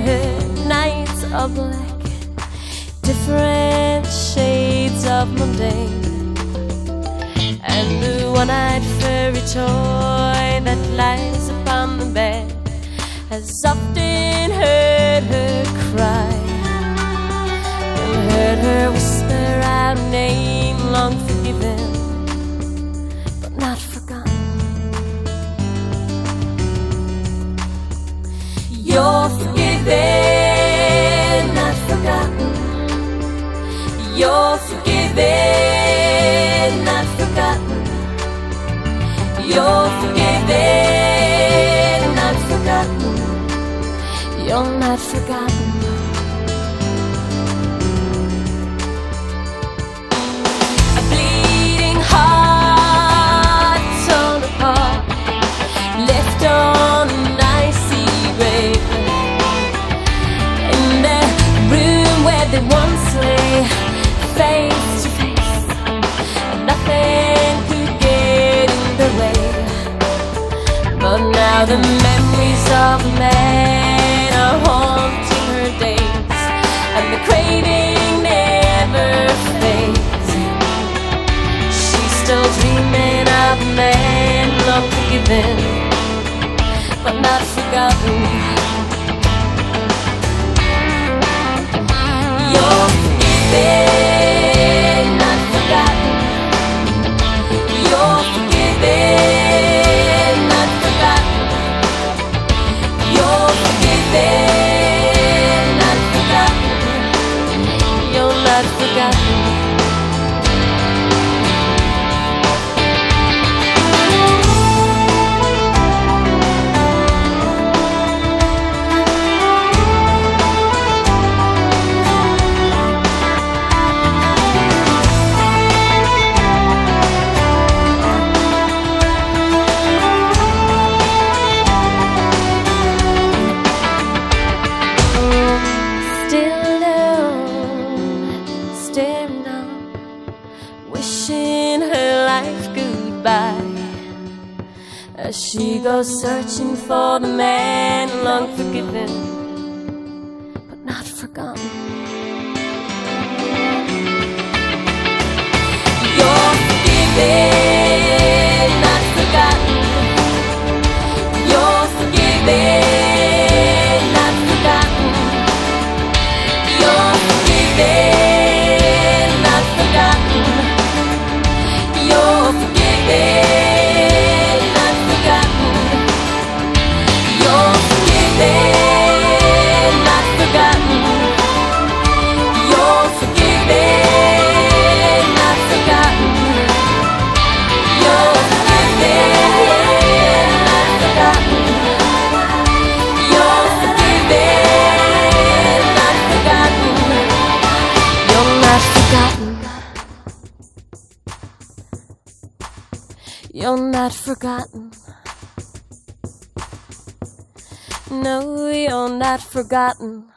her nights are black, different shades of mundane, and the one-eyed furry toy that lies upon the bed has often heard her cry, and heard her whisper out a name long forgiven but not forgotten. You're forgiven, not forgotten. You're forgiven, not forgotten. You're forgiven, not forgotten. You're not forgotten. A bleeding heart torn apart, left on an icy grave, in the room where they once lay face to face, and nothing could get in the way. But now the memories of a man are haunting her days, and the craving never fades. She's still dreaming of a man long forgiven but not forgotten. You're forgiven, not forgotten. You're forgiven, not forgotten. You're forgiven, not forgotten. You're not forgotten. Wishing her life goodbye as she goes searching for the man long forgiven but not forgotten. You're forgiven, not forgotten. You're forgiven, not forgotten. You're forgiven, not forgotten. You're forgiven, not forgotten. You're forgiven, not forgotten. You're forgiven, not forgotten. You're forgiven, not forgotten. You're forgiven, not forgotten. You're not forgotten. You're not forgotten. No, you're not forgotten.